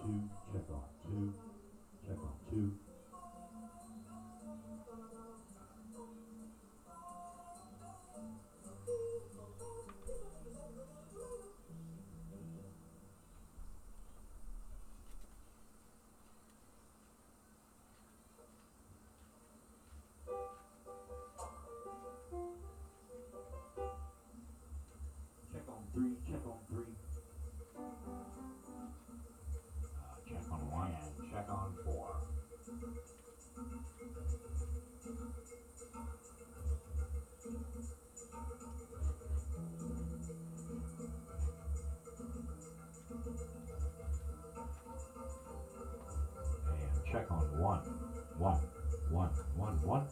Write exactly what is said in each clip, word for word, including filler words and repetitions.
two, check on two, check on two. Check on three, check on three. Uh, check on one and check on four. And check on one, one, one, one, one.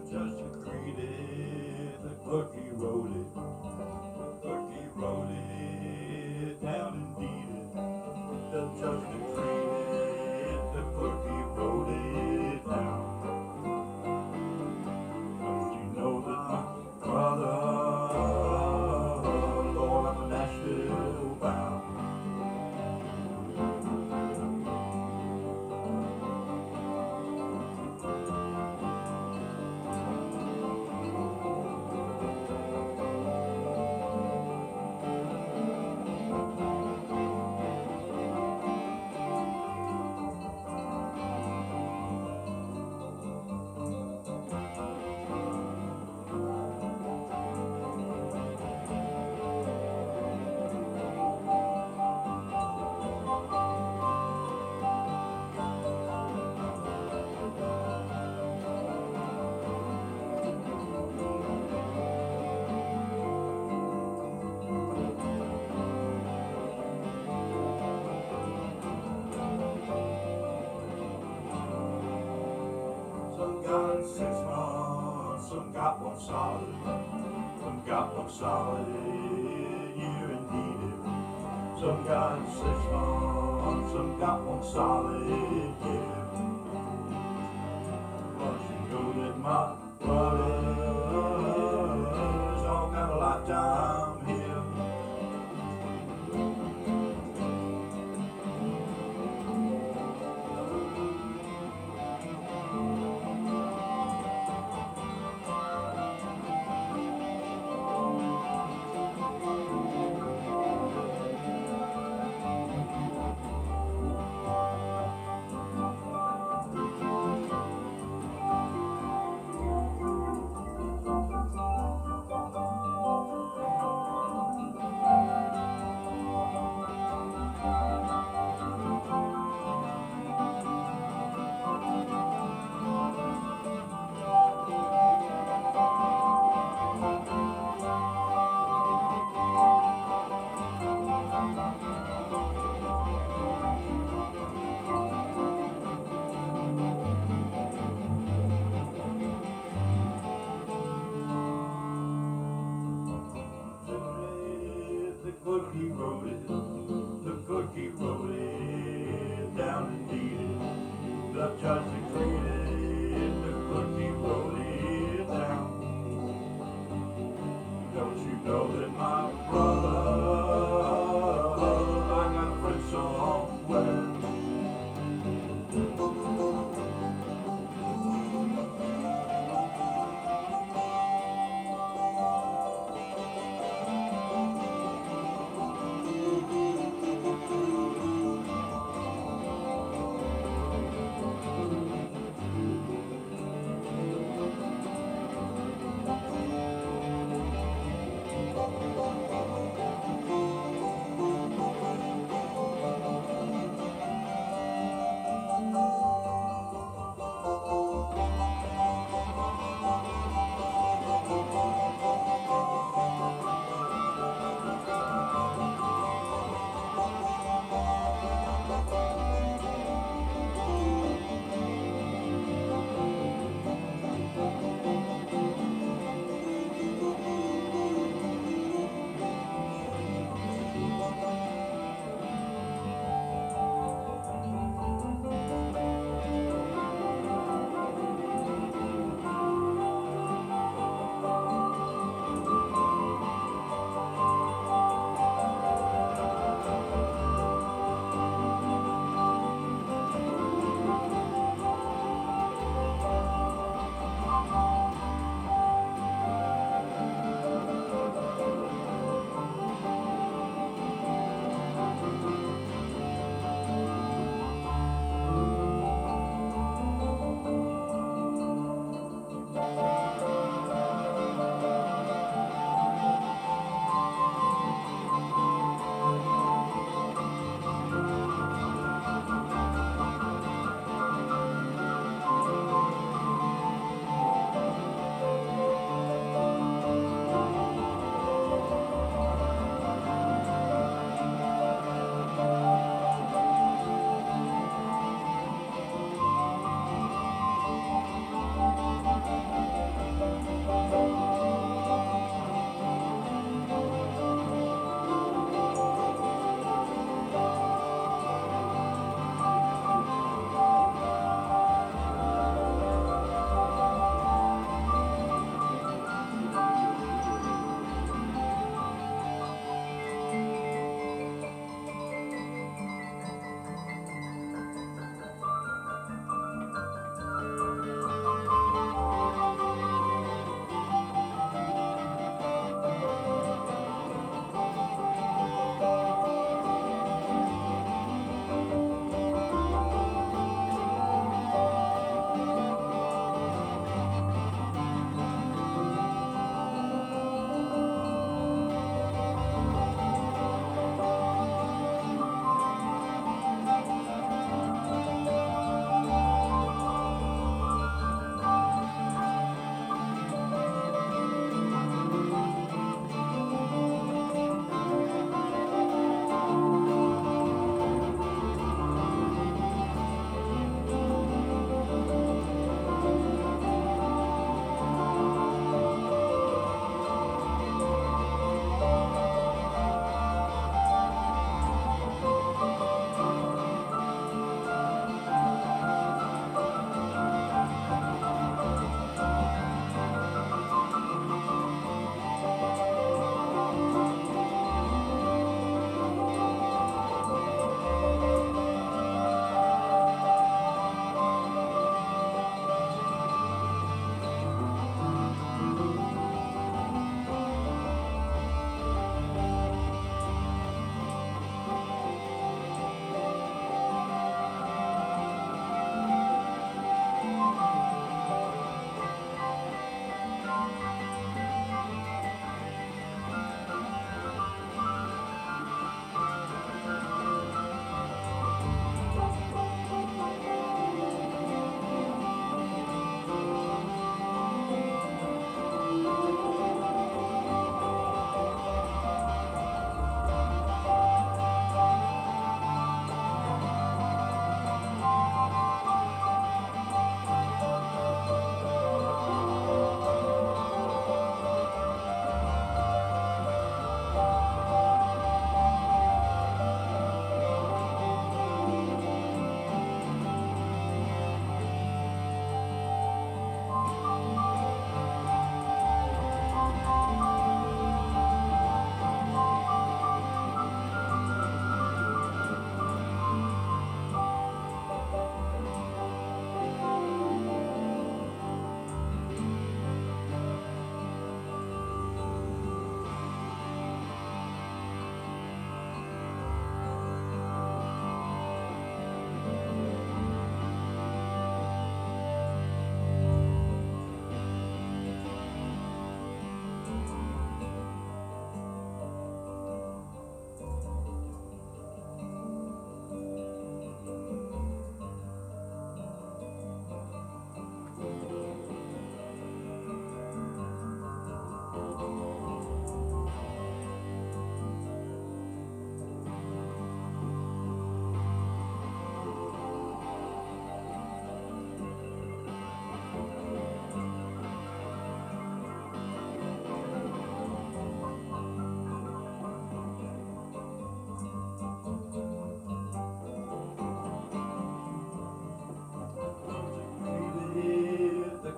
Judge agreed it, the clerky wrote it, the clerky wrote it down and deed it. The judge decreed it, the clerky wrote it down. Don't you know that my brother, Lord, I'm a Nashville bound. Some got six months, some got one solid, some got one solid year indeed. Some got six months, some got one solid year. But you know that my brothers all got a lifetime here. The clerky wrote it, the clerky wrote it down and deed it. The judge agreed it, the clerky wrote it down. Don't you know that my brother, I got a friend somewhere.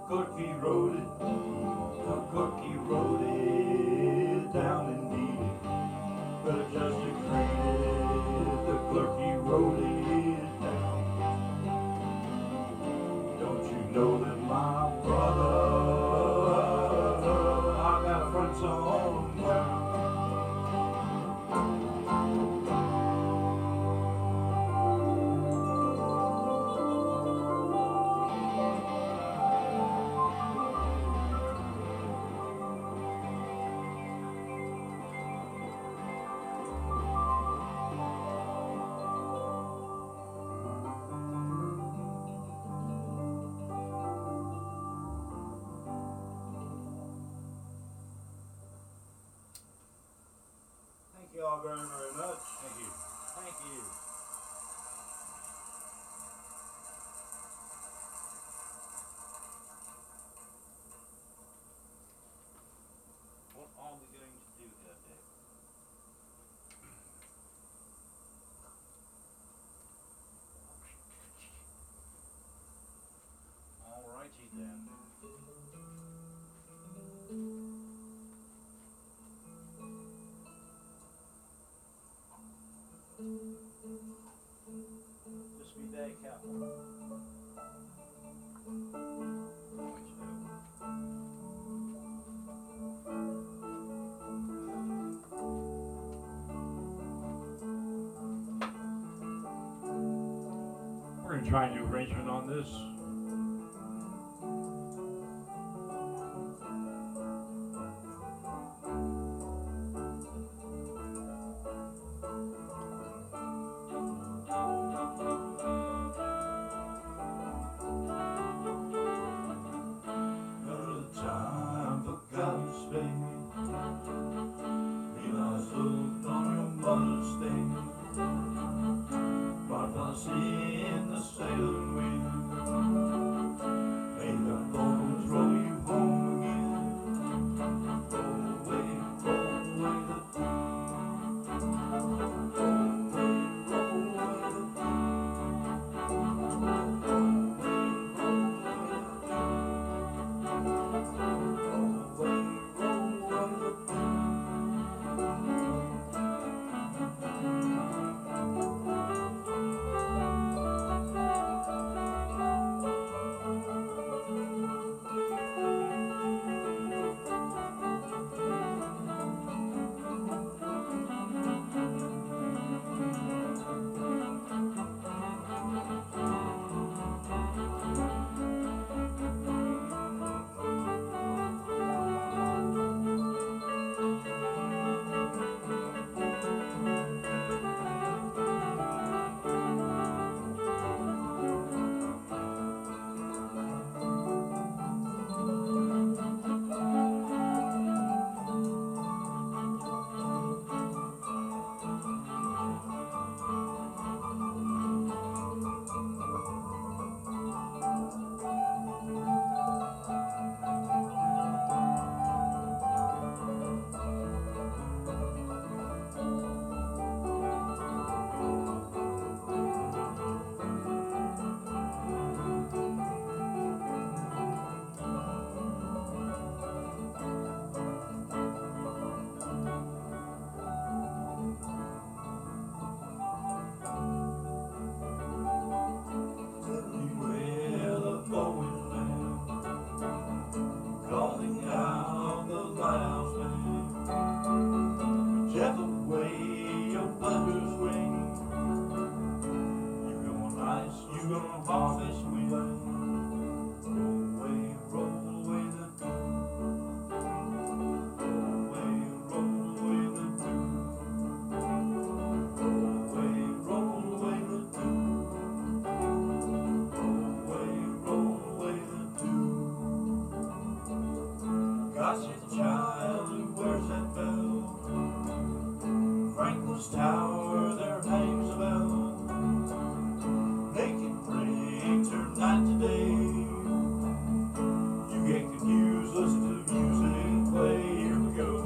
cookie wrote it, the cookie wrote it down indeed. But just agreed it, the cookie wrote it down. Don't you know that my brother, I got a friend somewhere. Thank you all very, very much. Thank you. Thank you. What are we going to do here, Dave? Alrighty then. Just be very careful. Right, so. We're going to try a new arrangement on this. Another time forgotten space. Realize looked on your mother's stain. Fireflies in the sailing wind. May the bones roll you home again. Roll away, roll away the roll away, roll away the Everywhere the going man, calling out the lighthouse man. Gentle way your thunders ring. You gonna ice, you gonna harvest wind. Roll away, roll away the dew. Roll away, roll away the dew. Roll away, roll away the dew. Gosh, the child who wears that bell. Franklin's Tower, there hangs a bell. Make it ring, turn night to day. You get confused, listen to the music play. Here we go.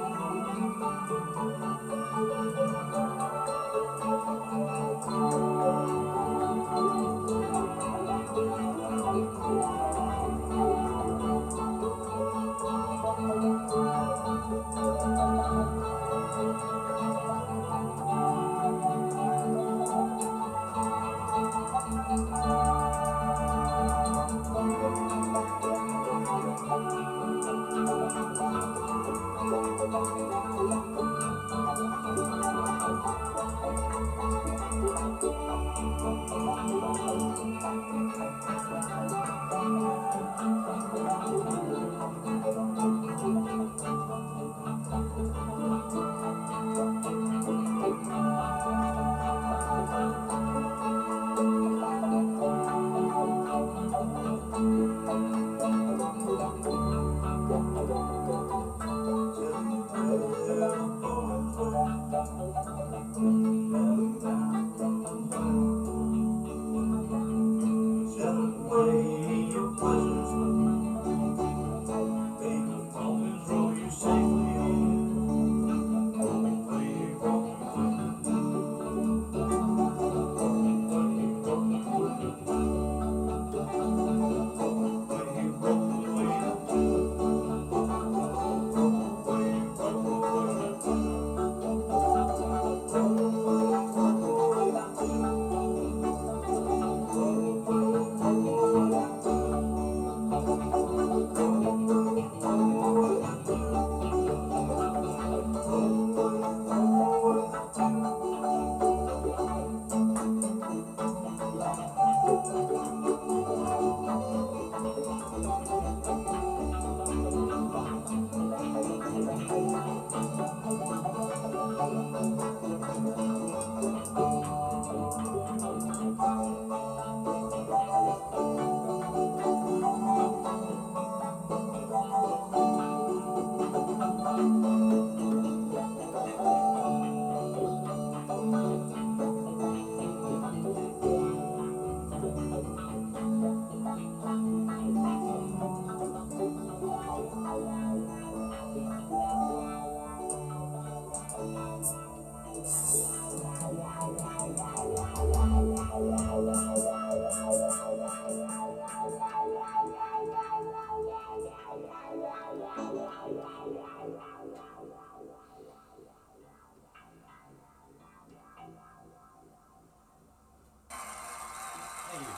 Thank you.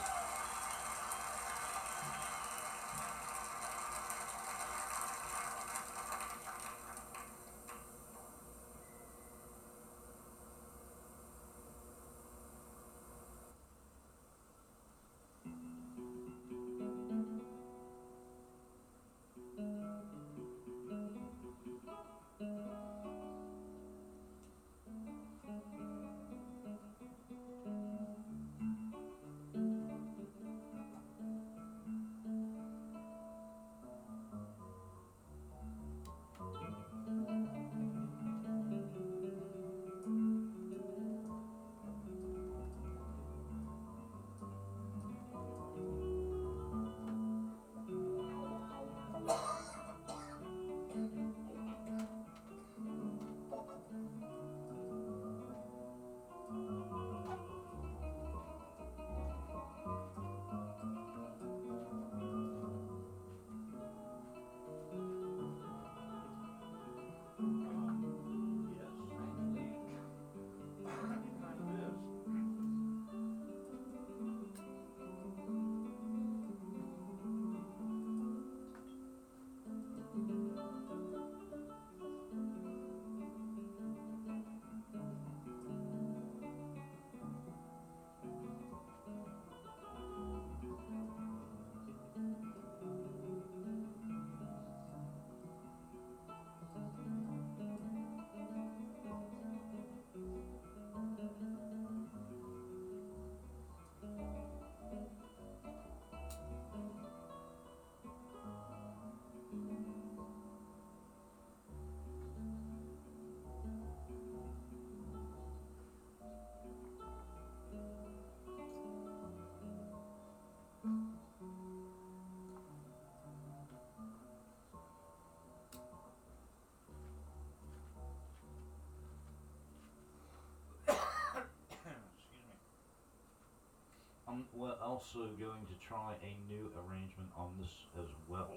Um, we're also going to try a new arrangement on this as well.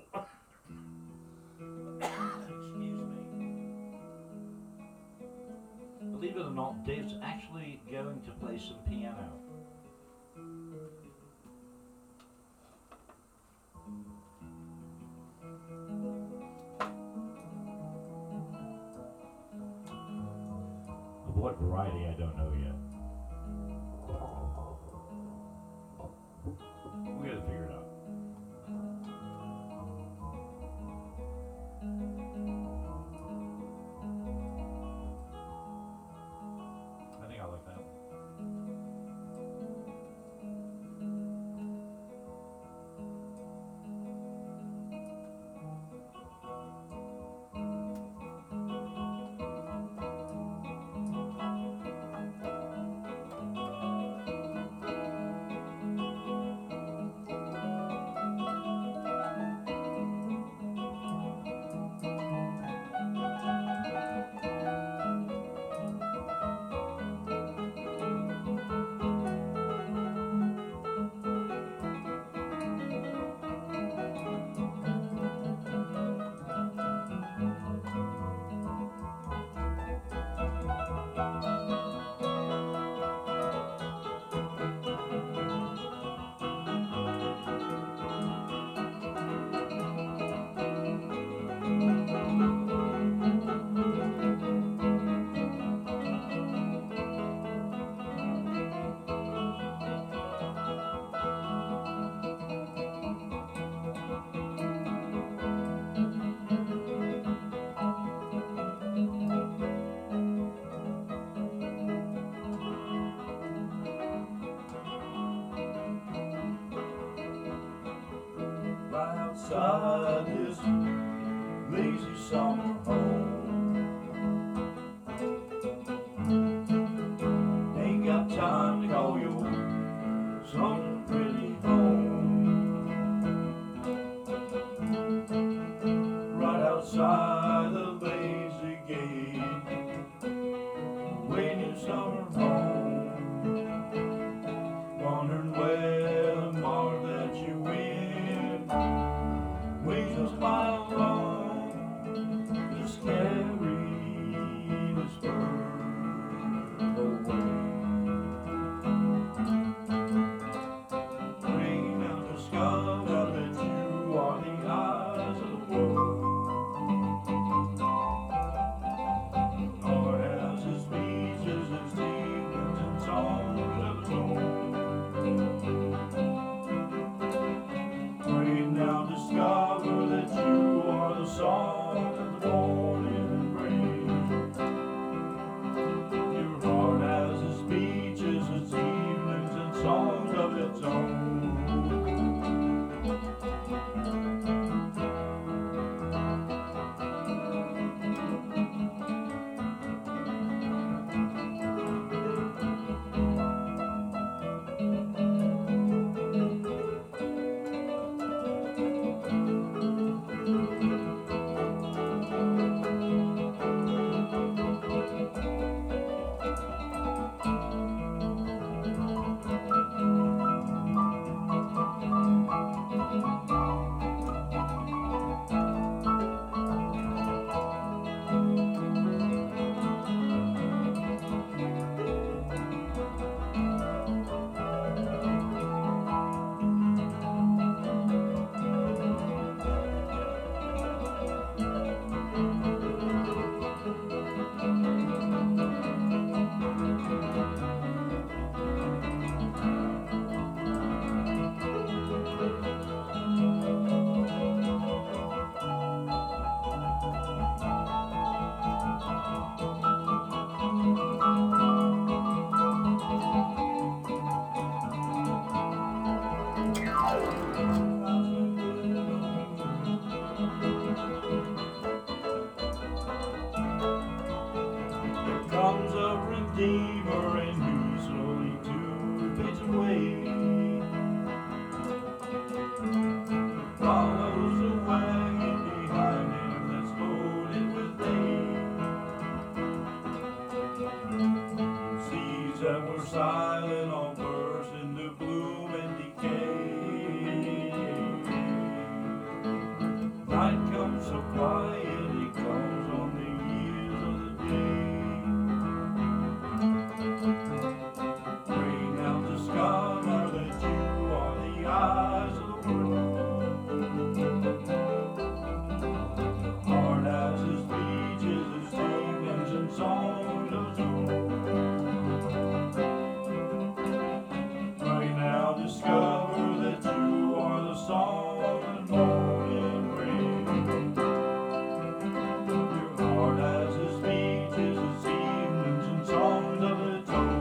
Excuse me. Believe it or not, Dave's actually going to play some piano. Of what variety, I don't know yet. We gotta figure it out. I think I like that. Right outside this lazy summer home, ain't got time to call your son really home. Right outside the lazy gate, waiting summer home, wondering where the mark that you win, wings a mile long, just carry this bird away. Bring out the discover that you are the eyes of the world. Lord has his speeches, his demons, and songs of his own. Bring now discover that you are the song of the morning rain. Your heart has its speeches, its evenings, and songs of its own. There comes a redeemer and he slowly too fades away. Follows a wagon behind him that's loaded with hay. Seeds that were silent all burst into bloom quiet it comes on the ears of the day. Pray now discover that you are the eyes of the world. Heart has his speeches, his demons and songs of his own. Pray now discover that you are the song and morning rain. Your heart has his speeches, his evenings and songs of its own.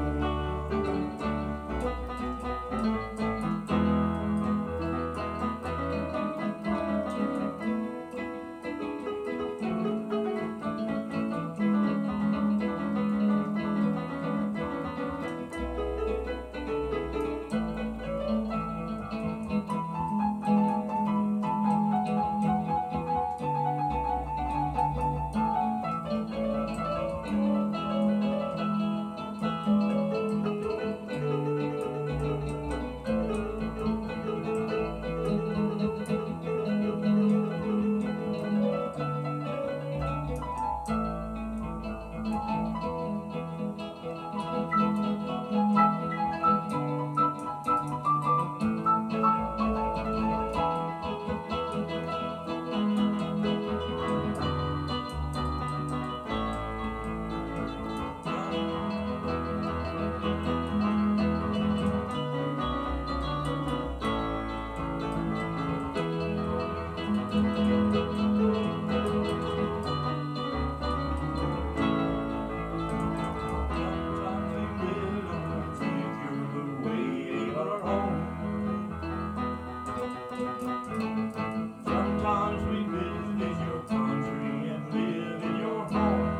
Sometimes we live in your country and live in your home.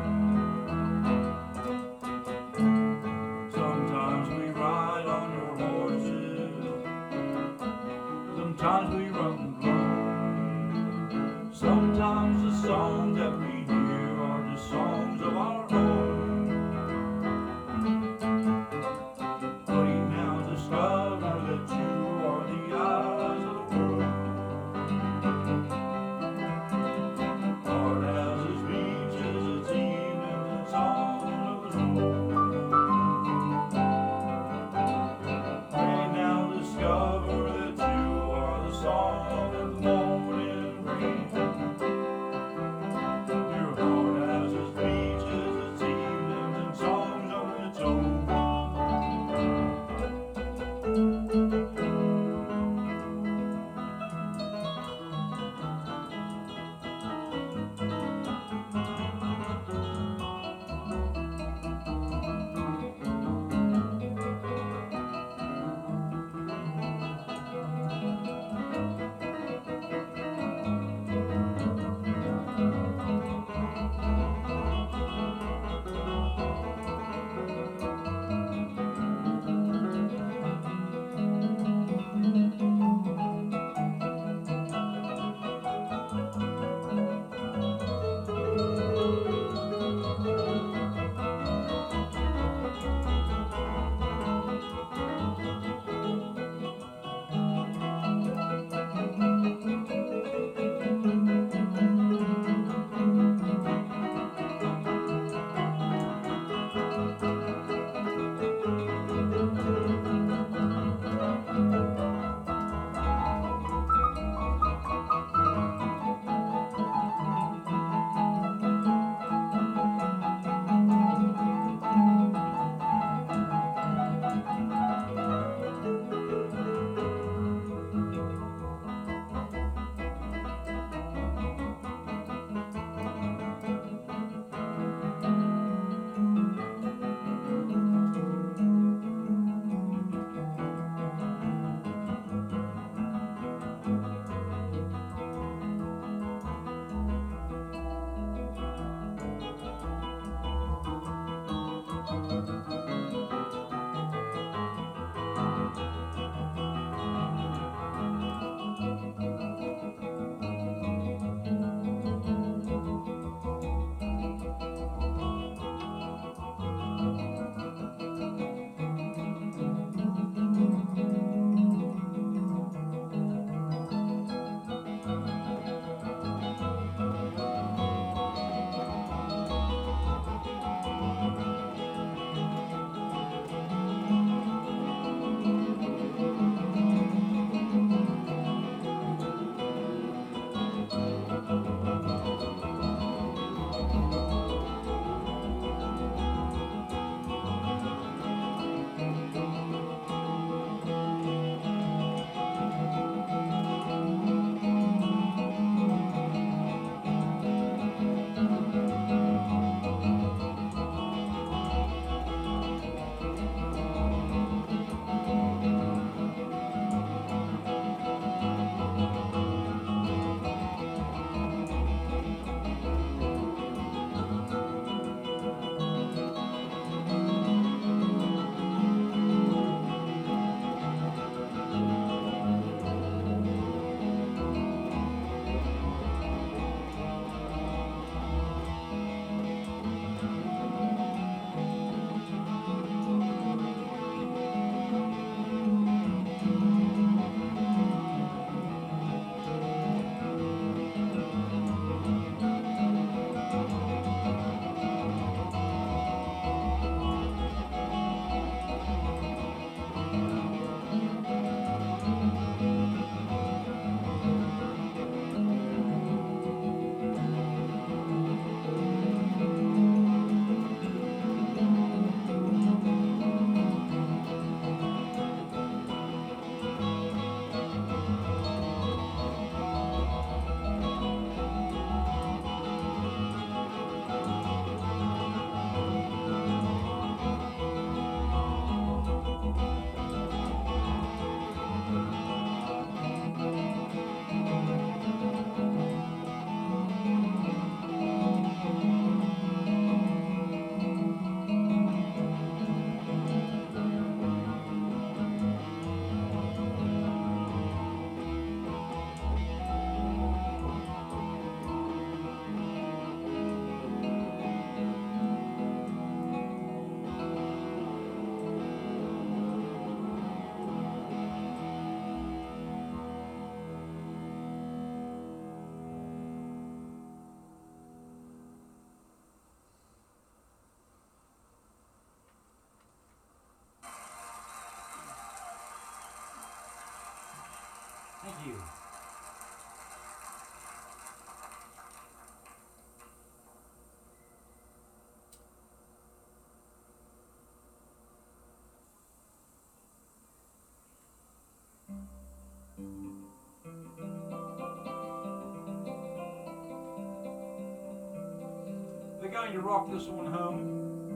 Sometimes we ride on your horses. Sometimes we run alone. Sometimes the songs that we hear are the songs of our own. But we now discover that you are the eyes of the world. Heart has its beaches, its evenings, and songs of its own. Pray now discover that you are the song of the morning rain. We're going to rock this one home.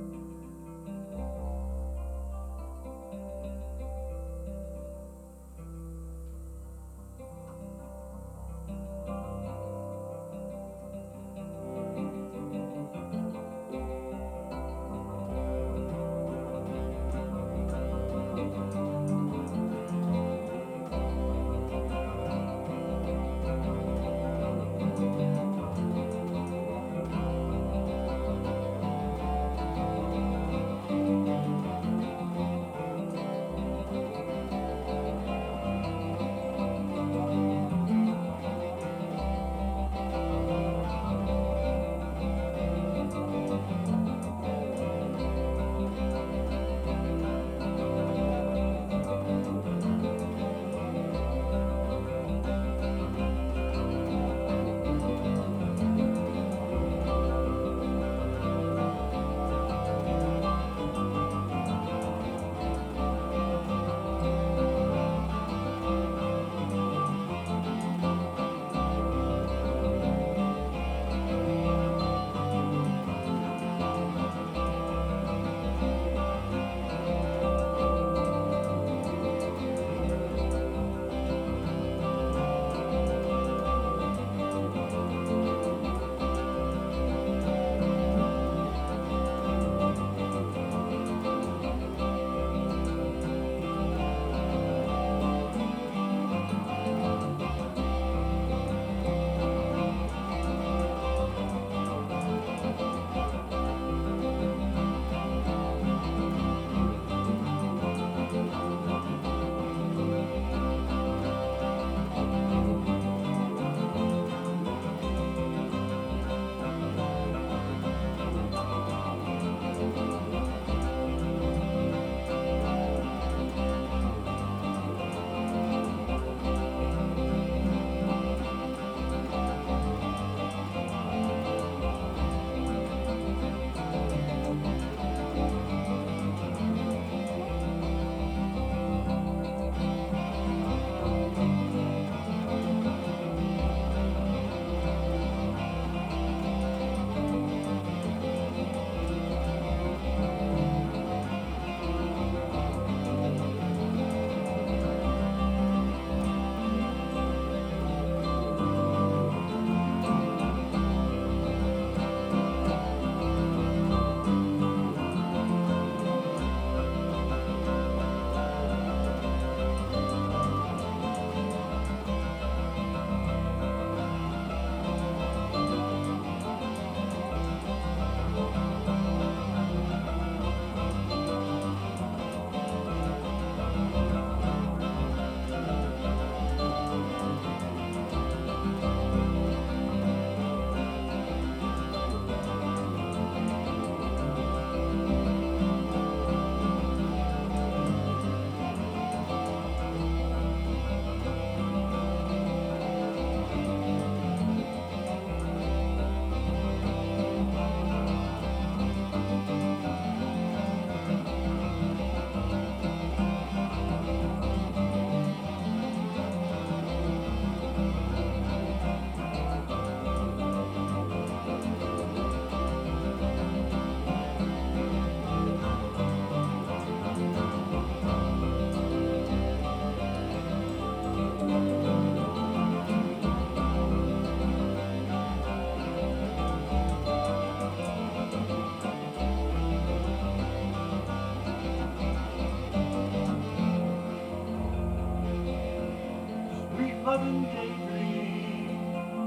loving daydream,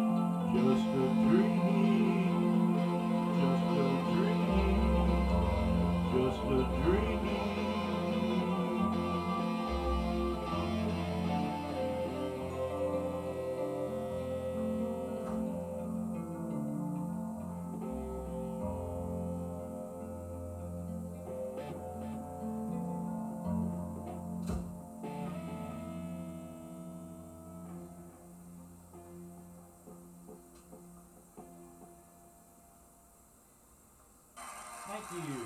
just a dream, just a dream, just a dream. Thank you.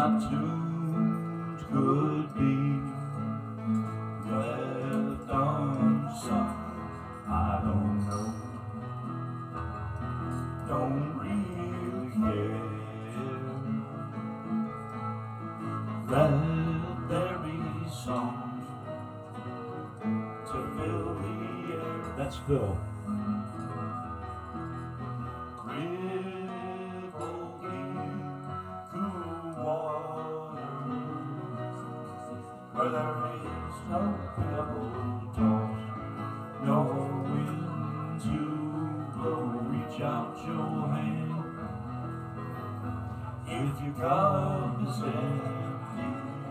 my tunes could be left unsung. I don't know, don't really care. Let there be song to fill the air. That's Phil. Rippling cool waters where there is no pebble toss, no wind to blow. Reach out your hand if your cup is empty,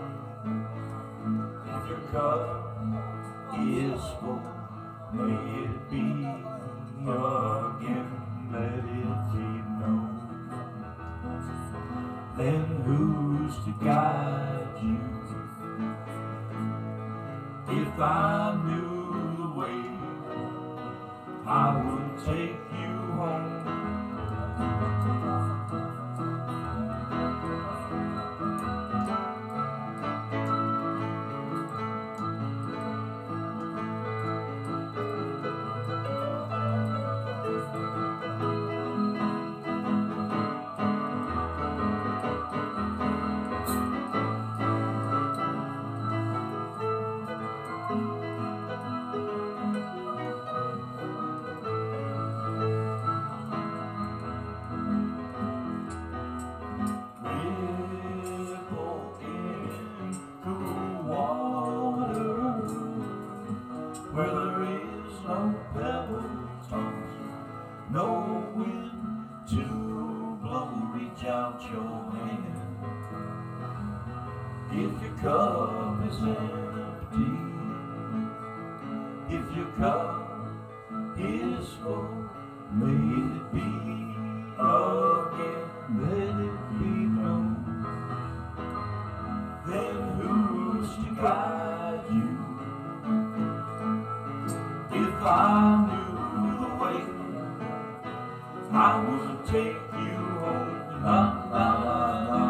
if your cup is full, may it be again, let it be known. Then who's to guide you? If I knew the way, I would take you home. Where there is no pebble toss, no wind to blow. Reach out your hand if your cup is empty, if your cup is full, may it be again, let it be known. Then who's to guide you? If I knew the way, I would take you home. La la la la,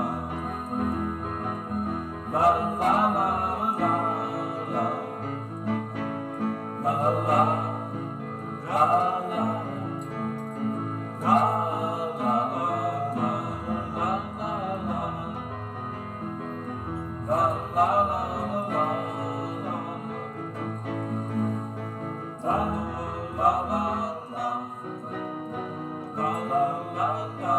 la la la la la, la la la la la, la la la la la la. La la la la, la la la la.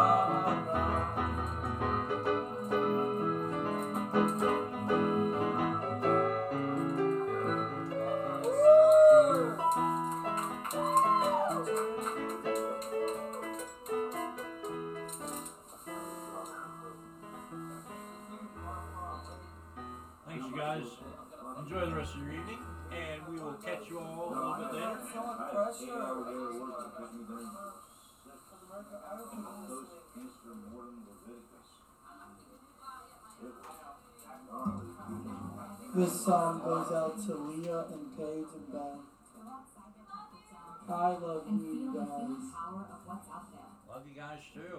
Thanks, you guys. Enjoy the rest of your evening, and we will catch you all a little bit later. This song goes out to Leah and Paige and Beth. I love you guys. Love you guys too.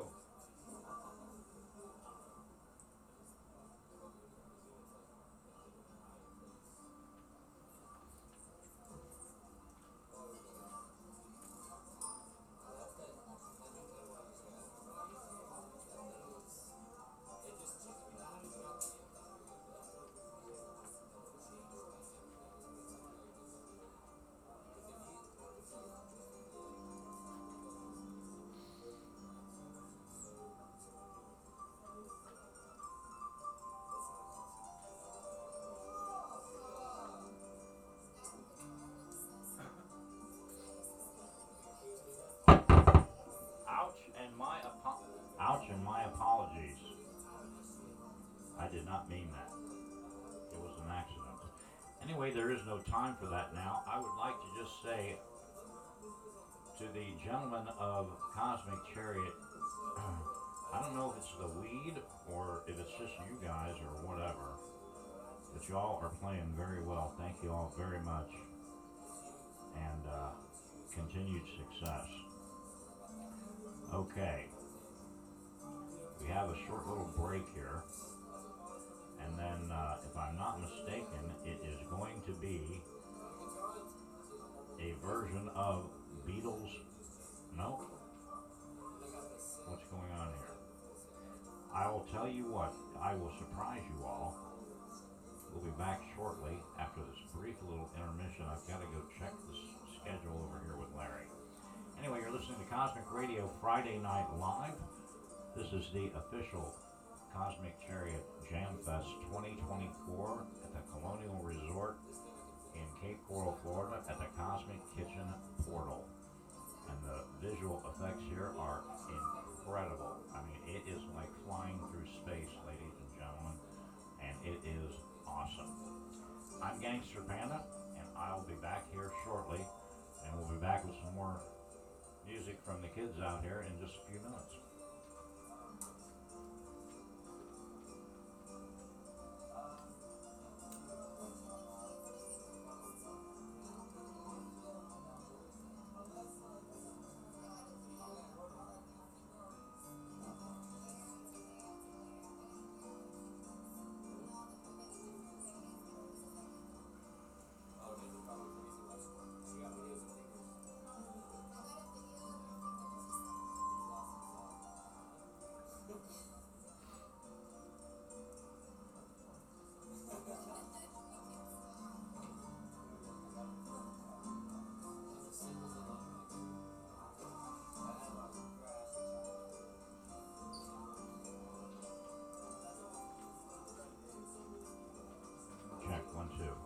Ouch, and my apologies. I did not mean that. It was an accident. Anyway, there is no time for that now. I would like to just say to the gentleman of Cosmic Chariot, I don't know if it's the weed or if it's just you guys or whatever, but y'all are playing very well. Thank you all very much. And uh, continued success. Okay. We have a short little break here. And then, uh, if I'm not mistaken, it is going to be a version of Beatles. No? What's going on here? I will tell you what, I will surprise you all. We'll be back shortly after this brief little intermission. I've got to go check the s- schedule over here with Larry. Anyway, you're listening to Cosmic Radio Friday Night Live. This is the official Cosmic Chariot Jam Fest twenty twenty-four at the Colonial Resort in Cape Coral, Florida at the Cosmic Kitchen Portal. And the visual effects here are incredible. I mean, it is like flying through space, ladies and gentlemen, and it is awesome. I'm Gangster Panda, and I'll be back here shortly, and we'll be back with some more music from the kids out here in just a few minutes. Check, one, two.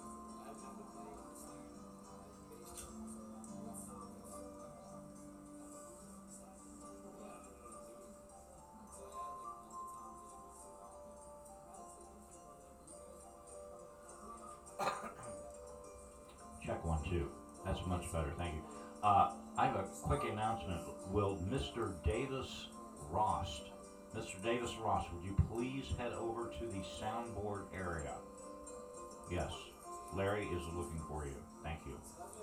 Check, one, two. That's much better, thank you. Uh, I have a quick announcement. Will Mister Davis Rost, Mister Davis Rost, would you please head over to the soundboard area? Yes, Larry is looking for you. Thank you.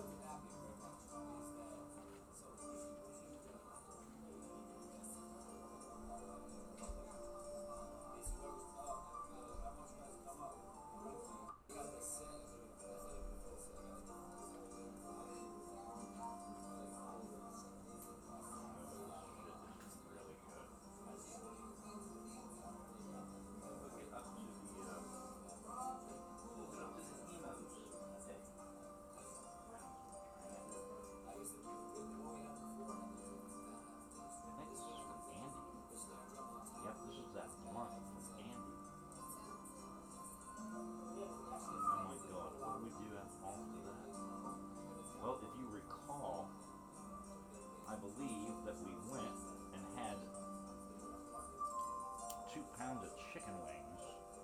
Chicken wings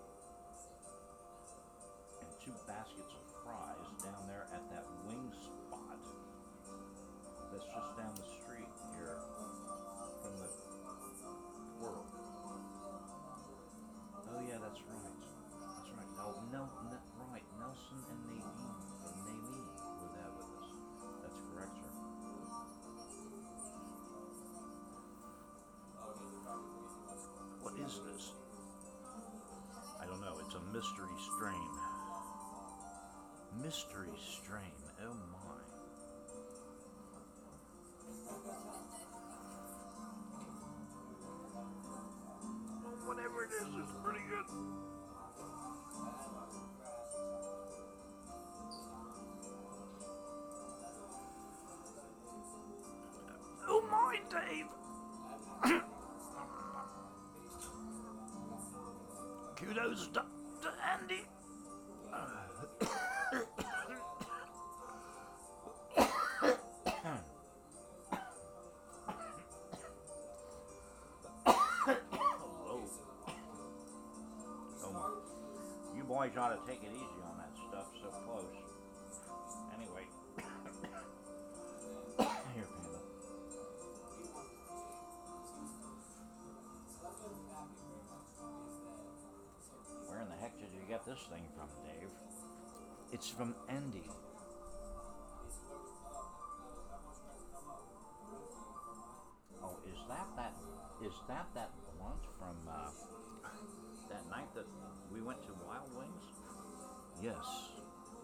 and two baskets of fries down there at that wing spot that's just down the street here from the portal. Oh yeah, that's right. That's right. No, no, no right. Nelson and Nadine, or Nadine were there with us. That's correct, sir. What is this? I don't know, it's a mystery strain. Mystery strain, oh my. Whatever it is, it's pretty good. Oh my, Dave! Kudos to, to Andy. Hello. Oh my. You boys ought to take it easy on that stuff so close. Anyway. Here, Panda. Where in the heck did you get this thing from, Dave? It's from Andy. Oh, is that that, is that that blunt from, uh, that night that we went to Wild Wings? Yes.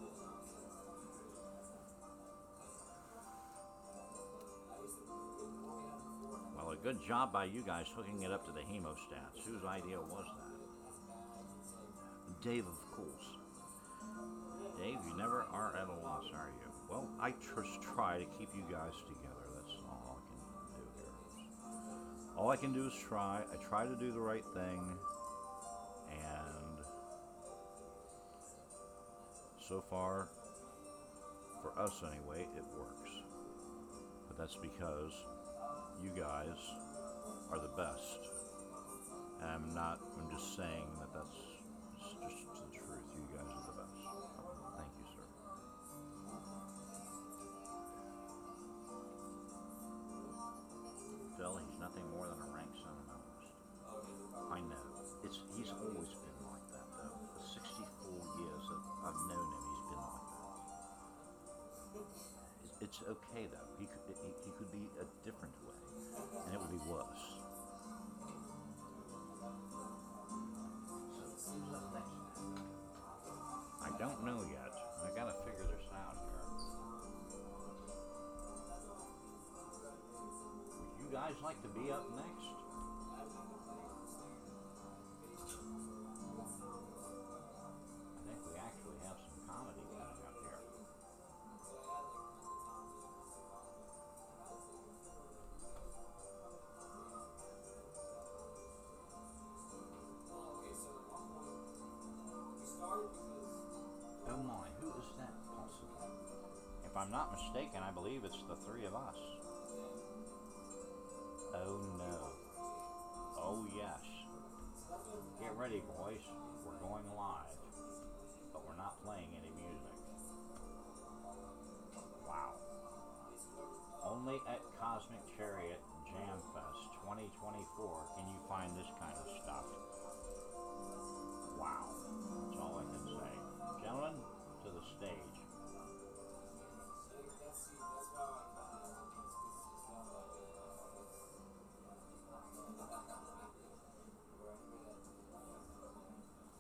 Well, a good job by you guys hooking it up to the hemostats. Whose idea was that? Dave, of course. Dave, you never are at a loss, are you? Well, I just try to keep you guys together. That's all I can do here. All I can do is try. I try to do the right thing. And so far, for us anyway, it works. But that's because you guys are the best. And I'm not, I'm just saying that that's just the truth. You guys are the best. Thank you, sir. Phil, he's nothing more than a rank sentimentalist. I know. It's he's always been like that, though. The sixty-four years that I've known him, he's been like that. It's, it's okay, though. He could he, he could be a different way, and it would be worse. So who's up next? I don't know yet. I gotta figure this out here. Would you guys like to be up next? I think we actually have some comedy coming up here. Oh my, who is that possibly? If I'm not mistaken, I believe it's the three of us. Oh no. Oh yes. Get ready, boys. We're going live. But we're not playing any music. Wow. Only at Cosmic Chariot Jam Fest twenty twenty-four can you find this kind of stuff. Wow. That's all I can say. Gentlemen, to the stage.